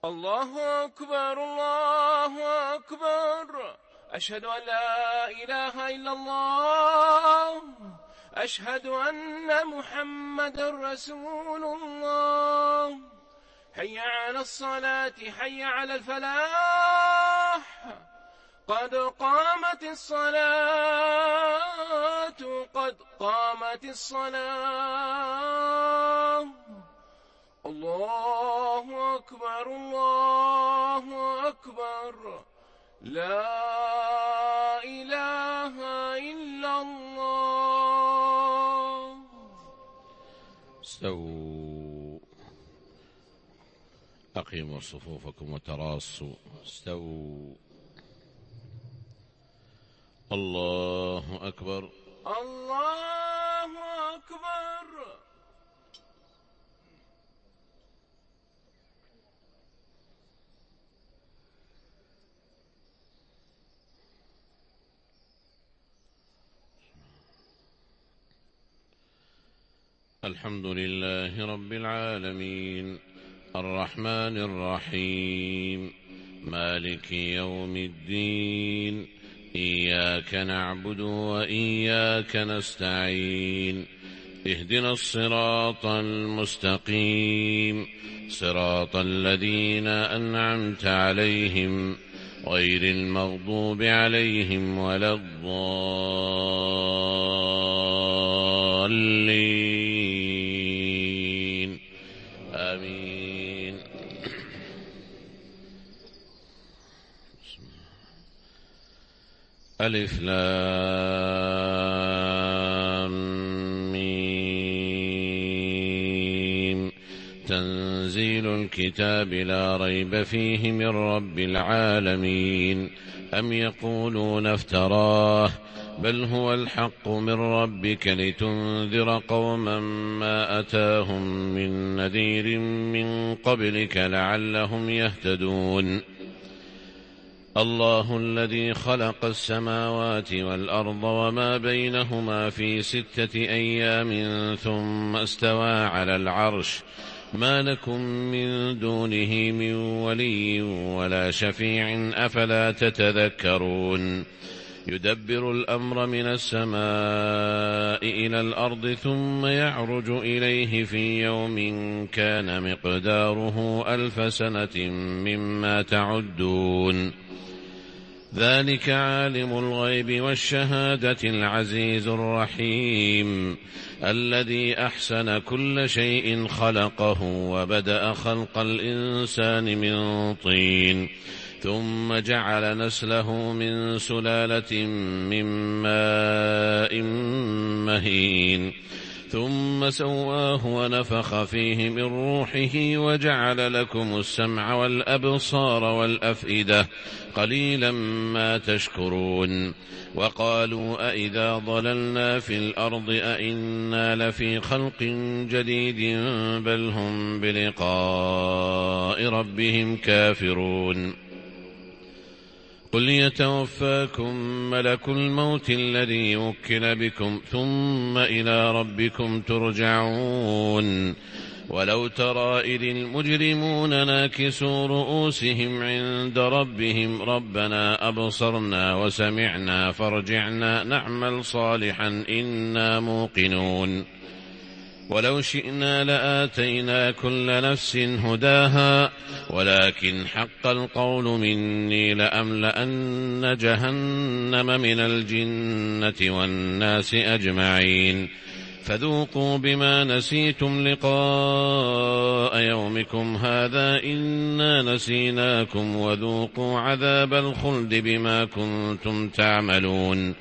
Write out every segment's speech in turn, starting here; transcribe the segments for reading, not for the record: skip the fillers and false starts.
الله أكبر الله أكبر. أشهد أن لا إله إلا الله. أشهد أن محمدًا رسول الله. حي على الصلاة حي على الفلاح. قد قامت الصلاة قد قامت الصلاة. الله أكبر الله أكبر. لا إله إلا الله. استووا، أقيموا صفوفكم وتراصوا. استووا. الله أكبر الله أكبر. الحمد لله رب العالمين، الرحمن الرحيم، مالك يوم الدين. إياك نعبد وإياك نستعين. اهدنا الصراط المستقيم، صراط الذين أنعمت عليهم غير المغضوب عليهم ولا الضالين. آمين. ألف لام ميم. تنزيل الكتاب لا ريب فيه من رب العالمين. أم يقولون افتراه، بل هو الحق من ربك لتنذر قوما ما أتاهم من نذير من قبلك لعلهم يهتدون. الله الذي خلق السماوات والأرض وما بينهما في 6 أيام ثم استوى على العرش. ما لكم من دونه من ولي ولا شفيع أفلا تتذكرون. يدبر الأمر من السماء إلى الأرض ثم يعرج إليه في يوم كان مقداره 1000 سنة مما تعدون. ذلك عالم الغيب والشهادة العزيز الرحيم، الذي أحسن كل شيء خلقه وبدأ خلق الإنسان من طين ثم جعل نسله من سلالة من ماء مهين ثم سواه ونفخ فيه من روحه وجعل لكم السمع والأبصار والأفئدة قليلا ما تشكرون. وقالوا أئذا ضللنا في الأرض أئنا لفي خلق جديد بل هم بلقاء ربهم كافرون. قل يتوفاكم ملك الموت الذي وكل بكم ثم إلى ربكم ترجعون. ولو ترى إذ المجرمون ناكسوا رؤوسهم عند ربهم ربنا أبصرنا وسمعنا فارجعنا نعمل صالحا إنا موقنون. ولو شئنا لآتينا كل نفس هداها ولكن حق القول مني لأملأن جهنم من الجنة والناس أجمعين. فذوقوا بما نسيتم لقاء يومكم هذا إنا نسيناكم وذوقوا عذاب الخلد بما كنتم تعملون.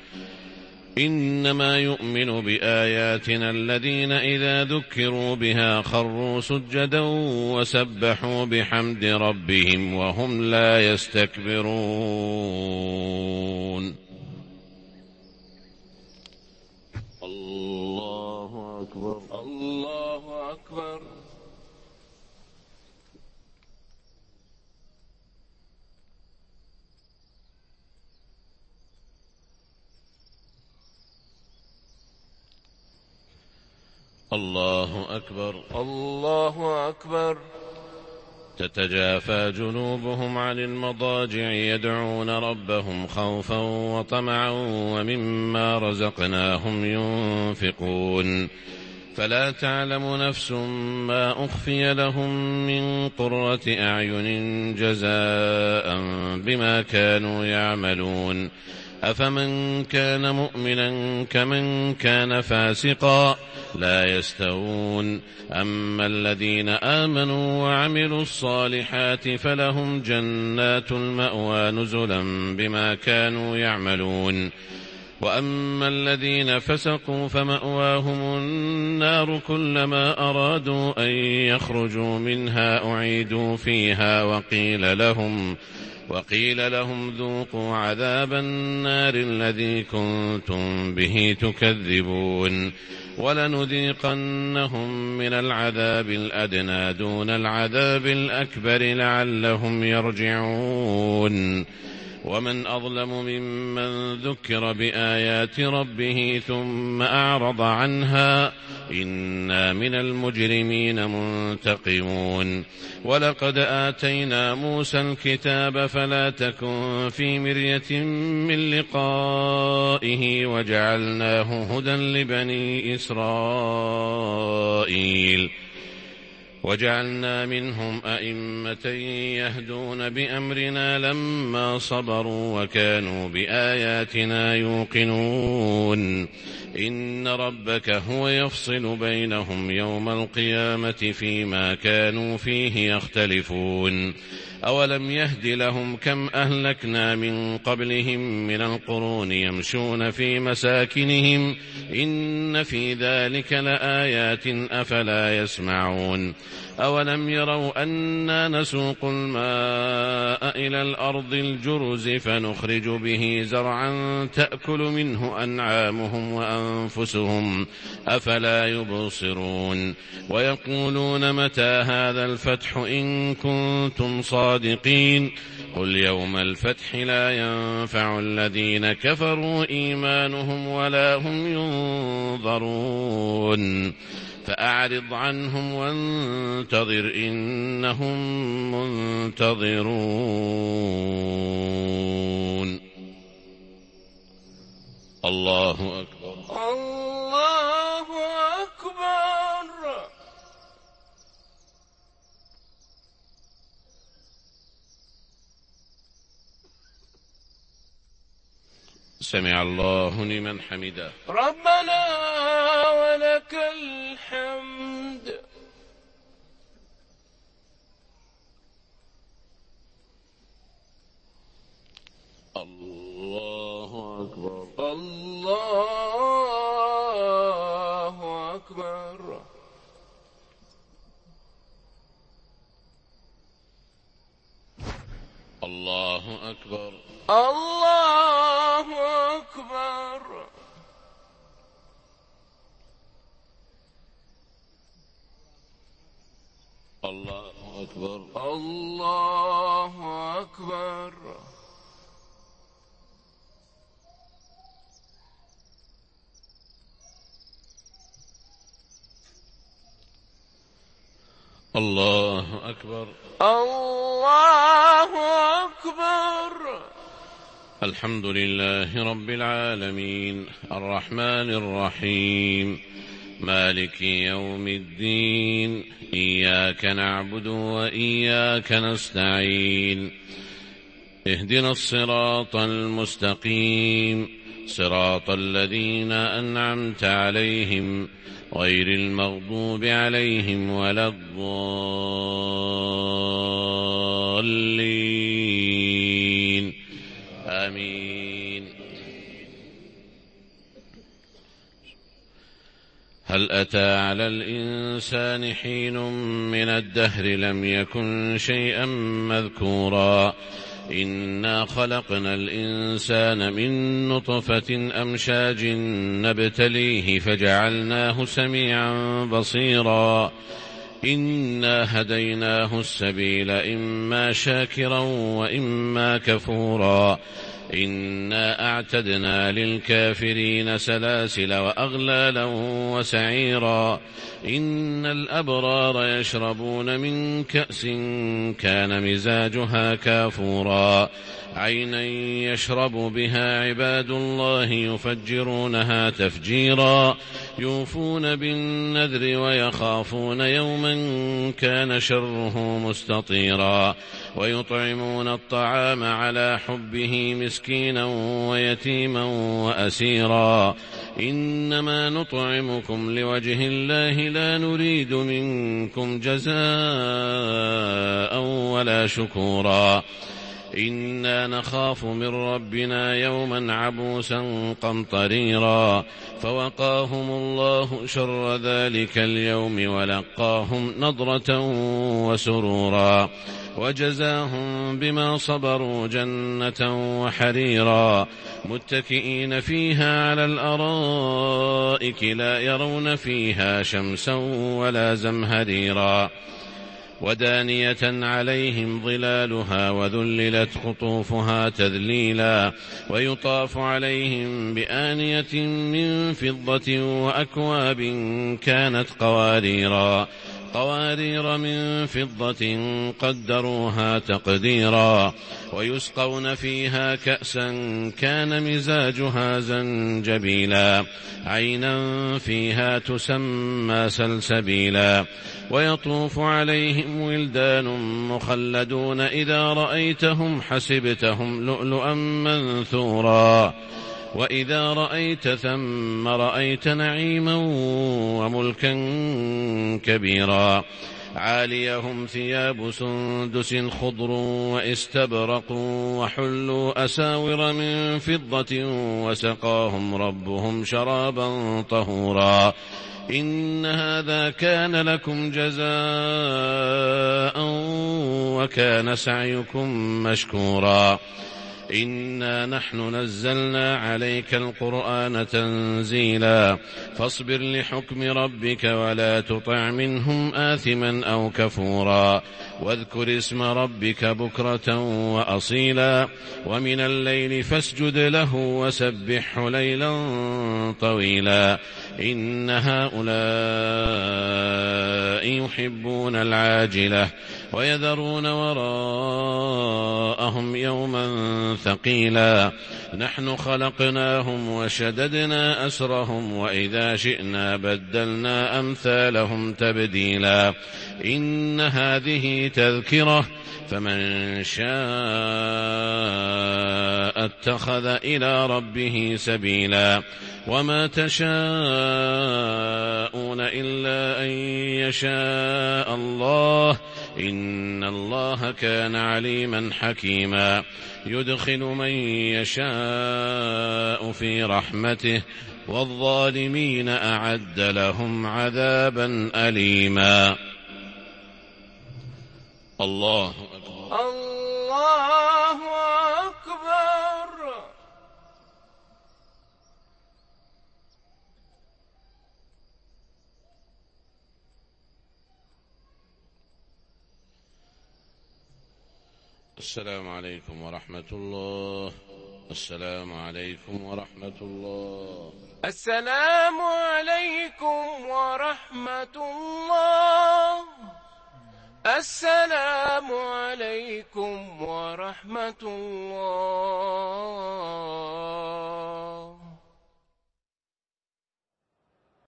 إنما يؤمن بآياتنا الذين إذا ذكروا بها خروا سجدا وسبحوا بحمد ربهم وهم لا يستكبرون. الله أكبر الله أكبر. الله أكبر الله أكبر. تتجافى جنوبهم عن المضاجع يدعون ربهم خوفا وطمعا ومما رزقناهم ينفقون فلا تعلم نفس ما أخفي لهم من قرة أعين جزاء بما كانوا يعملون أفمن كان مؤمنا كمن كان فاسقا لا يستوون أما الذين آمنوا وعملوا الصالحات فلهم جنات المأوى نزلا بما كانوا يعملون وأما الذين فسقوا فمأواهم النار كلما أرادوا أن يخرجوا منها أعيدوا فيها وقيل لهم ذوقوا عذاب النار الذي كنتم به تكذبون ولنذيقنهم من العذاب الأدنى دون العذاب الأكبر لعلهم يرجعون ومن أظلم ممن ذكر بآيات ربه ثم أعرض عنها إنا من المجرمين منتقمون ولقد آتينا موسى الكتاب فلا تكن في مرية من لقائه وجعلناه هدى لبني إسرائيل وجعلنا منهم أئمة يهدون بأمرنا لما صبروا وكانوا بآياتنا يوقنون إن ربك هو يفصل بينهم يوم القيامة فيما كانوا فيه يختلفون أولم يهد لهم كم أهلكنا من قبلهم من القرون يمشون في مساكنهم إن في ذلك لآيات أفلا يسمعون أولم يروا أنا نسوق الماء إلى الأرض الجرز فنخرج به زرعا تأكل منه أنعامهم وأنفسهم أفلا يبصرون ويقولون متى هذا الفتح إن كنتم صادقين قل يوم الفتح لا ينفع الذين كفروا إيمانهم ولا هم ينظرون فأعرض عنهم وانتظر إنهم منتظرون الله أكبر الله أكبر. سمع الله لمن حمده ربنا ولك الحمد. الله أكبر الله أكبر. الله أكبر الله أكبر. الله أكبر الله أكبر. الله أكبر الله أكبر. الحمد لله رب العالمين الرحمن الرحيم مالك يوم الدين إياك نعبد وإياك نستعين اهدنا الصراط المستقيم صراط الذين أنعمت عليهم غير المغضوب عليهم ولا الضالين آمين. هل أتى على الإنسان حين من الدهر لم يكن شيئا مذكورا إنا خلقنا الإنسان من نطفة أمشاج نبتليه فجعلناه سميعا بصيرا إنا هديناه السبيل إما شاكرا وإما كفورا إنا أعتدنا للكافرين سلاسل وأغلالا وسعيرا إن الأبرار يشربون من كأس كان مزاجها كافورا عينا يشرب بها عباد الله يفجرونها تفجيرا يوفون بالنذر ويخافون يوما كان شره مستطيرا ويطعمون الطعام على حبه مسكينا ويتيما وأسيرا إنما نطعمكم لوجه الله لا نريد منكم جزاء ولا شكورا إنا نخاف من ربنا يوما عبوسا قمطريرا فوقاهم الله شر ذلك اليوم ولقاهم نضرة وسرورا وجزاهم بما صبروا جنة وحريرا متكئين فيها على الأرائك لا يرون فيها شمسا ولا زمهريرا ودانية عليهم ظلالها وذللت قطوفها تذليلا ويطاف عليهم بآنية من فضة وأكواب كانت قوارير من فضة قدروها تقديرا ويسقون فيها كأسا كان مزاجها زنجبيلا عينا فيها تسمى سلسبيلا ويطوف عليهم ولدان مخلدون إذا رأيتهم حسبتهم لؤلؤا منثورا وإذا رأيت ثم رأيت نعيما وملكا كبيرا عاليهم ثياب سندس خضر واستبرق وحلوا أساور من فضة وسقاهم ربهم شرابا طهورا إن هذا كان لكم جزاء وكان سعيكم مشكورا إنا نحن نزلنا عليك القرآن تنزيلا فاصبر لحكم ربك ولا تطع منهم آثما أو كفورا واذكر اسم ربك بكرة وأصيلا ومن الليل فاسجد له وسبحه ليلا طويلا إن هؤلاء يحبون العاجلة ويذرون وراءهم يوما ثقيلا نحن خلقناهم وشددنا أسرهم وإذا شئنا بدلنا أمثالهم تبديلا إن هذه تذكرة فمن شاء اتخذ إلى ربه سبيلا وما تشاءون إلا أن يشاء الله إن الله كان عليما حكيما يدخل من يشاء في رحمته والظالمين أعد لهم عذابا أليما. الله أكبر الله أكبر. السلام عليكم ورحمة الله. السلام عليكم ورحمة الله. السلام عليكم ورحمة الله. السلام عليكم ورحمة الله.